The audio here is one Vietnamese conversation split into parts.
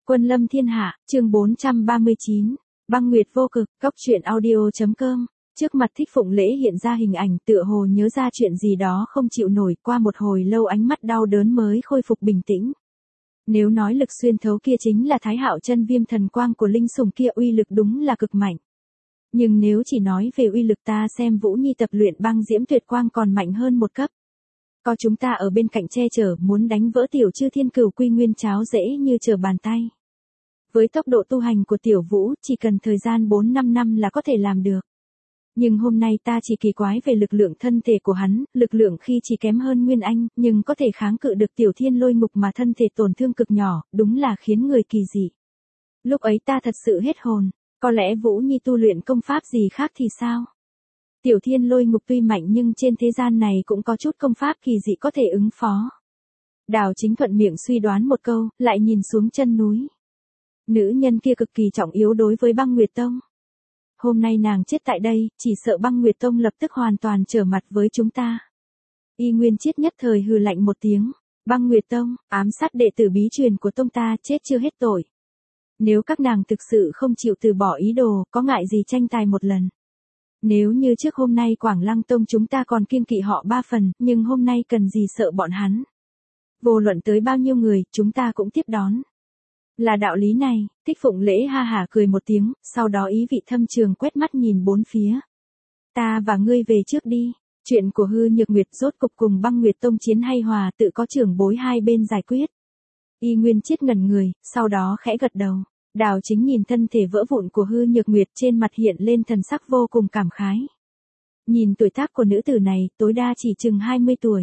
Quân lâm thiên hạ, chương 439, băng nguyệt vô cực, cốc truyện audio.com. Trước mặt Thích Phụng Lễ hiện ra hình ảnh tựa hồ nhớ ra chuyện gì đó không chịu nổi, qua một hồi lâu ánh mắt đau đớn mới khôi phục bình tĩnh. Nếu nói lực xuyên thấu kia chính là Thái Hạo chân viêm thần quang của linh sùng kia, uy lực đúng là cực mạnh. Nhưng nếu chỉ nói về uy lực, ta xem Vũ Nhi tập luyện băng diễm tuyệt quang còn mạnh hơn một cấp. Có chúng ta ở bên cạnh che chở, muốn đánh vỡ tiểu chư thiên cửu quy nguyên cháo dễ như trở bàn tay. Với tốc độ tu hành của tiểu Vũ, chỉ cần thời gian 4-5 năm là có thể làm được. Nhưng hôm nay ta chỉ kỳ quái về lực lượng thân thể của hắn, lực lượng khi chỉ kém hơn Nguyên Anh, nhưng có thể kháng cự được tiểu thiên lôi ngục mà thân thể tổn thương cực nhỏ, đúng là khiến người kỳ dị. Lúc ấy ta thật sự hết hồn, có lẽ Vũ Nhi tu luyện công pháp gì khác thì sao? Tiểu thiên lôi ngục tuy mạnh nhưng trên thế gian này cũng có chút công pháp kỳ dị có thể ứng phó. Đào Chính thuận miệng suy đoán một câu, lại nhìn xuống chân núi. Nữ nhân kia cực kỳ trọng yếu đối với băng Nguyệt Tông. Hôm nay nàng chết tại đây, chỉ sợ băng Nguyệt Tông lập tức hoàn toàn trở mặt với chúng ta. Y Nguyên Chiết nhất thời hừ lạnh một tiếng. Băng Nguyệt Tông, ám sát đệ tử bí truyền của tông ta, chết chưa hết tội. Nếu các nàng thực sự không chịu từ bỏ ý đồ, có ngại gì tranh tài một lần. Nếu như trước hôm nay Quảng Lăng Tông chúng ta còn kiêng kỵ họ 3 phần, nhưng hôm nay cần gì sợ bọn hắn. Vô luận tới bao nhiêu người, chúng ta cũng tiếp đón. Là đạo lý này, Thích Phụng Lễ ha hả cười một tiếng, sau đó ý vị thâm trường quét mắt nhìn bốn phía. Ta và ngươi về trước đi, chuyện của Hư Nhược Nguyệt rốt cục cùng băng Nguyệt Tông chiến hay hòa tự có trưởng bối hai bên giải quyết. Y Nguyên Chiết ngẩn người, sau đó khẽ gật đầu. Đào Chính nhìn thân thể vỡ vụn của Hư Nhược Nguyệt, trên mặt hiện lên thần sắc vô cùng cảm khái. Nhìn tuổi tác của nữ tử này, tối đa chỉ chừng 20 tuổi.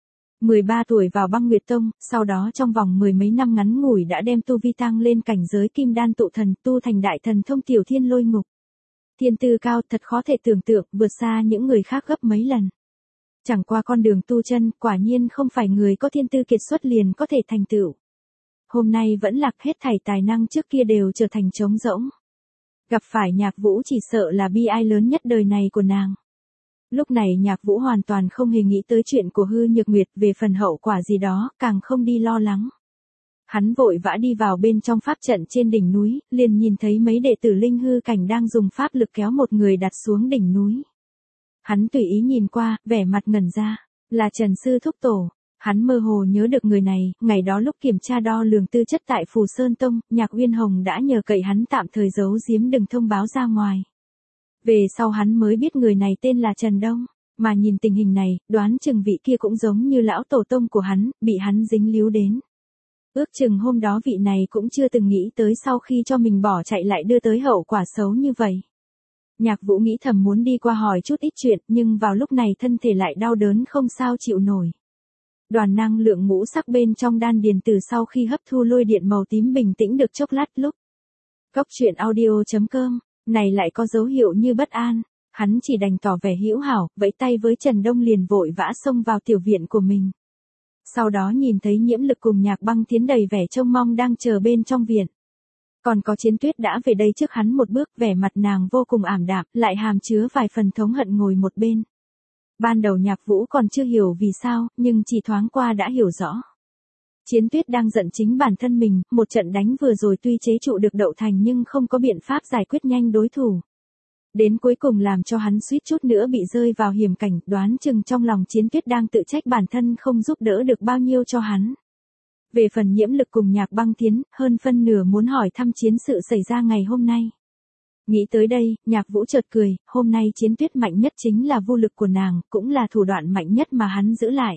13 tuổi vào băng Nguyệt Tông, sau đó trong vòng mười mấy năm ngắn ngủi đã đem tu vi tăng lên cảnh giới kim đan tụ thần, tu thành đại thần thông tiểu thiên lôi ngục. Thiên tư cao thật khó thể tưởng tượng, vượt xa những người khác gấp mấy lần. Chẳng qua con đường tu chân, quả nhiên không phải người có thiên tư kiệt xuất liền có thể thành tựu. Hôm nay vẫn lạc, hết thảy tài năng trước kia đều trở thành trống rỗng. Gặp phải Nhạc Vũ chỉ sợ là bi ai lớn nhất đời này của nàng. Lúc này Nhạc Vũ hoàn toàn không hề nghĩ tới chuyện của Hư Nhược Nguyệt, về phần hậu quả gì đó, càng không đi lo lắng. Hắn vội vã đi vào bên trong pháp trận trên đỉnh núi, liền nhìn thấy mấy đệ tử linh hư cảnh đang dùng pháp lực kéo một người đặt xuống đỉnh núi. Hắn tùy ý nhìn qua, vẻ mặt ngẩn ra, là Trần Sư Thúc Tổ. Hắn mơ hồ nhớ được người này, ngày đó lúc kiểm tra đo lường tư chất tại Phù Sơn Tông, Nhạc Uyên Hồng đã nhờ cậy hắn tạm thời giấu giếm đừng thông báo ra ngoài. Về sau hắn mới biết người này tên là Trần Đông, mà nhìn tình hình này, đoán chừng vị kia cũng giống như lão tổ tông của hắn, bị hắn dính líu đến. Ước chừng hôm đó vị này cũng chưa từng nghĩ tới sau khi cho mình bỏ chạy lại đưa tới hậu quả xấu như vậy. Nhạc Vũ nghĩ thầm muốn đi qua hỏi chút ít chuyện, nhưng vào lúc này thân thể lại đau đớn không sao chịu nổi. Đoàn năng lượng ngũ sắc bên trong đan điền từ sau khi hấp thu lôi điện màu tím bình tĩnh được chốc lát lúc. Cốc truyện audio.com, này lại có dấu hiệu như bất an, hắn chỉ đành tỏ vẻ hữu hảo, vẫy tay với Trần Đông liền vội vã xông vào tiểu viện của mình. Sau đó nhìn thấy Nhiễm Lực cùng Nhạc Băng Thiến đầy vẻ trông mong đang chờ bên trong viện. Còn có Chiến Tuyết đã về đây trước hắn một bước, vẻ mặt nàng vô cùng ảm đạm, lại hàm chứa vài phần thống hận ngồi một bên. Ban đầu Nhạc Vũ còn chưa hiểu vì sao, nhưng chỉ thoáng qua đã hiểu rõ. Chiến Tuyết đang giận chính bản thân mình, một trận đánh vừa rồi tuy chế trụ được Đậu Thành nhưng không có biện pháp giải quyết nhanh đối thủ. Đến cuối cùng làm cho hắn suýt chút nữa bị rơi vào hiểm cảnh, đoán chừng trong lòng Chiến Tuyết đang tự trách bản thân không giúp đỡ được bao nhiêu cho hắn. Về phần Nhiễm Lực cùng Nhạc Băng Thiến, hơn phân nửa muốn hỏi thăm chiến sự xảy ra ngày hôm nay. Nghĩ tới đây, Nhạc Vũ chợt cười, hôm nay Chiến Tuyết mạnh nhất chính là vô lực của nàng, cũng là thủ đoạn mạnh nhất mà hắn giữ lại.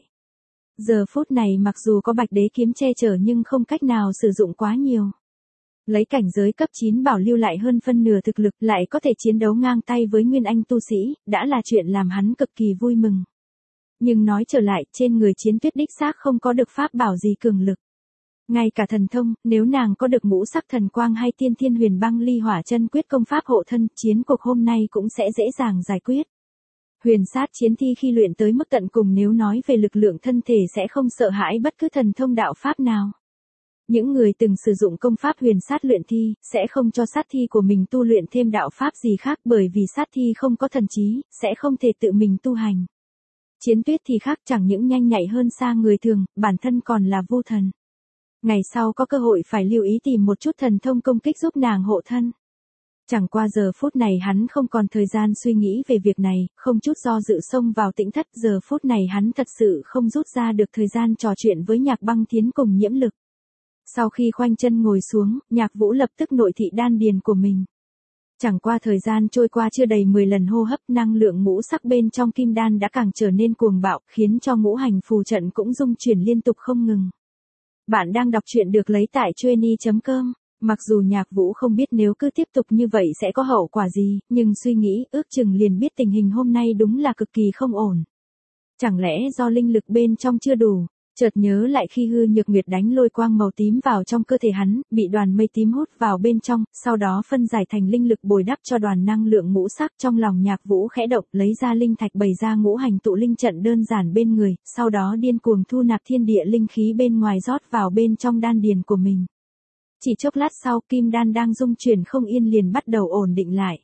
Giờ phút này mặc dù có Bạch Đế kiếm che chở nhưng không cách nào sử dụng quá nhiều. Lấy cảnh giới cấp 9 bảo lưu lại hơn phân nửa thực lực, lại có thể chiến đấu ngang tay với Nguyên Anh tu sĩ, đã là chuyện làm hắn cực kỳ vui mừng. Nhưng nói trở lại, trên người Chiến Tuyết đích xác không có được pháp bảo gì cường lực. Ngay cả thần thông, nếu nàng có được ngũ sắc thần quang hay tiên thiên huyền băng ly hỏa chân quyết công pháp hộ thân, chiến cuộc hôm nay cũng sẽ dễ dàng giải quyết. Huyền sát chiến thi khi luyện tới mức tận cùng, nếu nói về lực lượng thân thể sẽ không sợ hãi bất cứ thần thông đạo pháp nào. Những người từng sử dụng công pháp huyền sát luyện thi, sẽ không cho sát thi của mình tu luyện thêm đạo pháp gì khác, bởi vì sát thi không có thần trí, sẽ không thể tự mình tu hành. Chiến Tuyết thì khác, chẳng những nhanh nhạy hơn xa người thường, bản thân còn là vô thần. Ngày sau có cơ hội phải lưu ý tìm một chút thần thông công kích giúp nàng hộ thân. Chẳng qua giờ phút này hắn không còn thời gian suy nghĩ về việc này, không chút do dự xông vào tĩnh thất. Giờ phút này hắn thật sự không rút ra được thời gian trò chuyện với Nhạc Băng Thiến cùng Nhiễm Lực. Sau khi khoanh chân ngồi xuống, Nhạc Vũ lập tức nội thị đan điền của mình. Chẳng qua thời gian trôi qua chưa đầy 10 lần hô hấp, năng lượng ngũ sắc bên trong kim đan đã càng trở nên cuồng bạo, khiến cho ngũ hành phù trận cũng rung chuyển liên tục không ngừng. Bạn đang đọc truyện được lấy tại Chueny.com. Mặc dù Nhạc Vũ không biết nếu cứ tiếp tục như vậy sẽ có hậu quả gì, nhưng suy nghĩ ước chừng liền biết tình hình hôm nay đúng là cực kỳ không ổn. Chẳng lẽ do linh lực bên trong chưa đủ? Chợt nhớ lại khi Hư Nhược Nguyệt đánh lôi quang màu tím vào trong cơ thể hắn, bị đoàn mây tím hút vào bên trong, sau đó phân giải thành linh lực bồi đắp cho đoàn năng lượng ngũ sắc. Trong lòng Nhạc Vũ khẽ động, lấy ra linh thạch bày ra ngũ hành tụ linh trận đơn giản bên người, sau đó điên cuồng thu nạp thiên địa linh khí bên ngoài rót vào bên trong đan điền của mình. Chỉ chốc lát sau, kim đan đang rung chuyển không yên liền bắt đầu ổn định lại.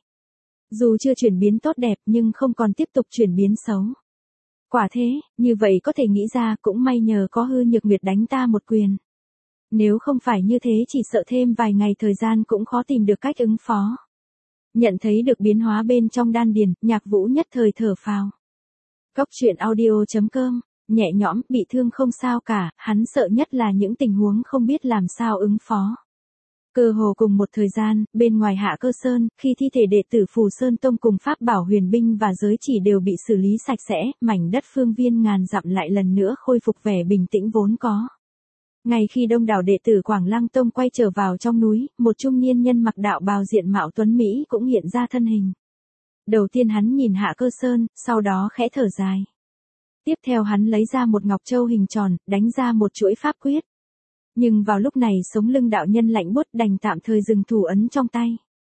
Dù chưa chuyển biến tốt đẹp nhưng không còn tiếp tục chuyển biến xấu. Quả thế, như vậy có thể nghĩ ra cũng may nhờ có Hư Nhược Nguyệt đánh ta một quyền. Nếu không phải như thế chỉ sợ thêm vài ngày thời gian cũng khó tìm được cách ứng phó. Nhận thấy được biến hóa bên trong đan điền, Nhạc Vũ nhất thời thở phào. Góc truyện audio.com, nhẹ nhõm, bị thương không sao cả, hắn sợ nhất là những tình huống không biết làm sao ứng phó. Cơ hồ cùng một thời gian, bên ngoài Hạ Cơ Sơn, khi thi thể đệ tử Phù Sơn Tông cùng Pháp Bảo Huyền Binh và giới chỉ đều bị xử lý sạch sẽ, mảnh đất phương viên ngàn dặm lại lần nữa khôi phục vẻ bình tĩnh vốn có. Ngay khi đông đảo đệ tử Quảng Lăng Tông quay trở vào trong núi, một trung niên nhân mặc đạo bào diện mạo tuấn Mỹ cũng hiện ra thân hình. Đầu tiên hắn nhìn Hạ Cơ Sơn, sau đó khẽ thở dài. Tiếp theo hắn lấy ra một ngọc châu hình tròn, đánh ra một chuỗi pháp quyết. Nhưng vào lúc này sống lưng đạo nhân lạnh buốt đành tạm thời dừng thủ ấn trong tay.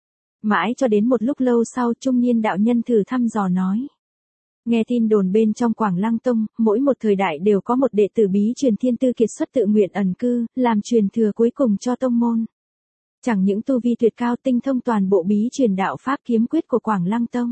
Mãi cho đến một lúc lâu sau trung niên đạo nhân thử thăm dò nói. Nghe tin đồn bên trong Quảng Lăng Tông, mỗi một thời đại đều có một đệ tử bí truyền thiên tư kiệt xuất tự nguyện ẩn cư, làm truyền thừa cuối cùng cho tông môn. Chẳng những tu vi tuyệt cao tinh thông toàn bộ bí truyền đạo pháp kiếm quyết của Quảng Lăng Tông.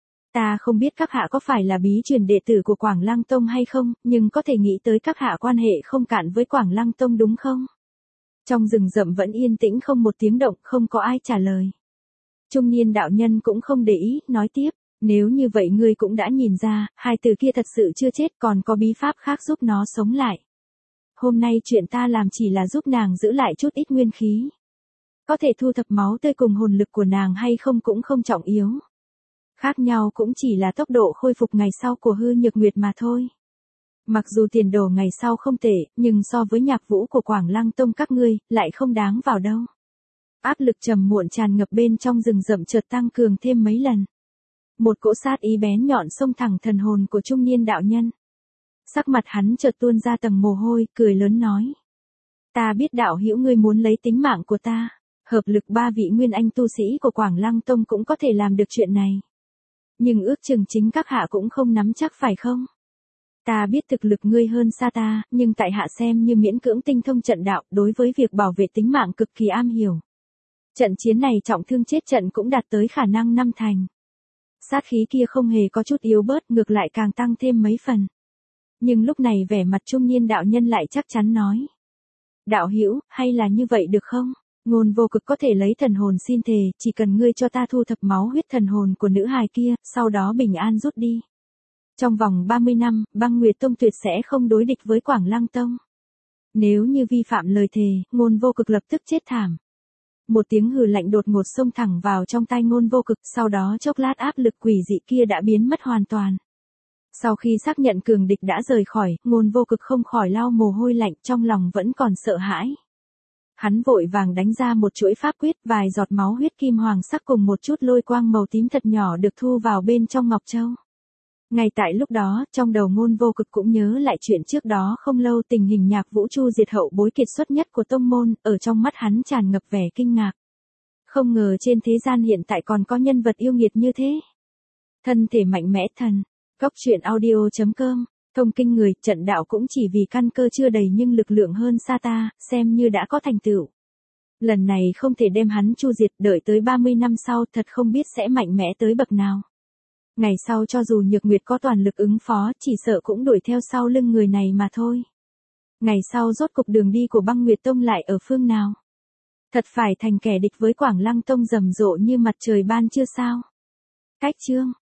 Ta không biết các hạ có phải là bí truyền đệ tử của Quảng Lăng Tông hay không, nhưng có thể nghĩ tới các hạ quan hệ không cạn với Quảng Lăng Tông đúng không? Trong rừng rậm vẫn yên tĩnh không một tiếng động, không có ai trả lời. Trung niên đạo nhân cũng không để ý, nói tiếp, nếu như vậy ngươi cũng đã nhìn ra, hai từ kia thật sự chưa chết còn có bí pháp khác giúp nó sống lại. Hôm nay chuyện ta làm chỉ là giúp nàng giữ lại chút ít nguyên khí. Có thể thu thập máu tươi cùng hồn lực của nàng hay không cũng không trọng yếu. Khác nhau cũng chỉ là tốc độ khôi phục ngày sau của Hư Nhược Nguyệt mà thôi. Mặc dù tiền đồ ngày sau không tệ, nhưng so với Nhạc Vũ của Quảng Lăng Tông các ngươi, lại không đáng vào đâu. Áp lực trầm muộn tràn ngập bên trong rừng rậm chợt tăng cường thêm mấy lần. Một cỗ sát ý bén nhọn xông thẳng thần hồn của trung niên đạo nhân. Sắc mặt hắn chợt tuôn ra tầng mồ hôi, cười lớn nói. Ta biết đạo hữu ngươi muốn lấy tính mạng của ta, hợp lực ba vị nguyên anh tu sĩ của Quảng Lăng Tông cũng có thể làm được chuyện này. Nhưng ước chừng chính các hạ cũng không nắm chắc phải không? Ta biết thực lực ngươi hơn xa ta, nhưng tại hạ xem như miễn cưỡng tinh thông trận đạo, đối với việc bảo vệ tính mạng cực kỳ am hiểu. Trận chiến này trọng thương chết trận cũng đạt tới khả năng 5 thành. Sát khí kia không hề có chút yếu bớt, ngược lại càng tăng thêm mấy phần. Nhưng lúc này vẻ mặt trung niên đạo nhân lại chắc chắn nói. Đạo hữu, hay là như vậy được không? Ngôn Vô Cực có thể lấy thần hồn xin thề, chỉ cần ngươi cho ta thu thập máu huyết thần hồn của nữ hài kia, sau đó bình an rút đi. Trong vòng 30 năm, Băng Nguyệt Tông tuyệt sẽ không đối địch với Quảng Lăng Tông. Nếu như vi phạm lời thề, Ngôn Vô Cực lập tức chết thảm. Một tiếng hừ lạnh đột ngột xông thẳng vào trong tai Ngôn Vô Cực, sau đó chốc lát áp lực quỷ dị kia đã biến mất hoàn toàn. Sau khi xác nhận cường địch đã rời khỏi, Ngôn Vô Cực không khỏi lau mồ hôi lạnh, trong lòng vẫn còn sợ hãi. Hắn vội vàng đánh ra một chuỗi pháp quyết, vài giọt máu huyết kim hoàng sắc cùng một chút lôi quang màu tím thật nhỏ được thu vào bên trong ngọc châu. Ngay tại lúc đó, trong đầu Ngôn Vô Cực cũng nhớ lại chuyện trước đó không lâu, tình hình Nhạc Vũ Chu diệt hậu bối kiệt xuất nhất của tông môn, ở trong mắt hắn tràn ngập vẻ kinh ngạc. Không ngờ trên thế gian hiện tại còn có nhân vật yêu nghiệt như thế. Thân thể mạnh mẽ thần. Góc truyện audio.com, thông kinh người, trận đạo cũng chỉ vì căn cơ chưa đầy nhưng lực lượng hơn xa ta, xem như đã có thành tựu. Lần này không thể đem hắn chu diệt, đợi tới 30 năm sau thật không biết sẽ mạnh mẽ tới bậc nào. Ngày sau cho dù Nhược Nguyệt có toàn lực ứng phó, chỉ sợ cũng đuổi theo sau lưng người này mà thôi. Ngày sau rốt cục đường đi của Băng Nguyệt Tông lại ở phương nào? Thật phải thành kẻ địch với Quảng Lăng Tông rầm rộ như mặt trời ban trưa sao? Cách chương